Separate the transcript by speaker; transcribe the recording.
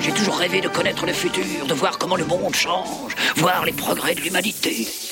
Speaker 1: J'ai toujours rêvé de connaître le futur, de voir comment le monde change, voir les progrès de l'humanité.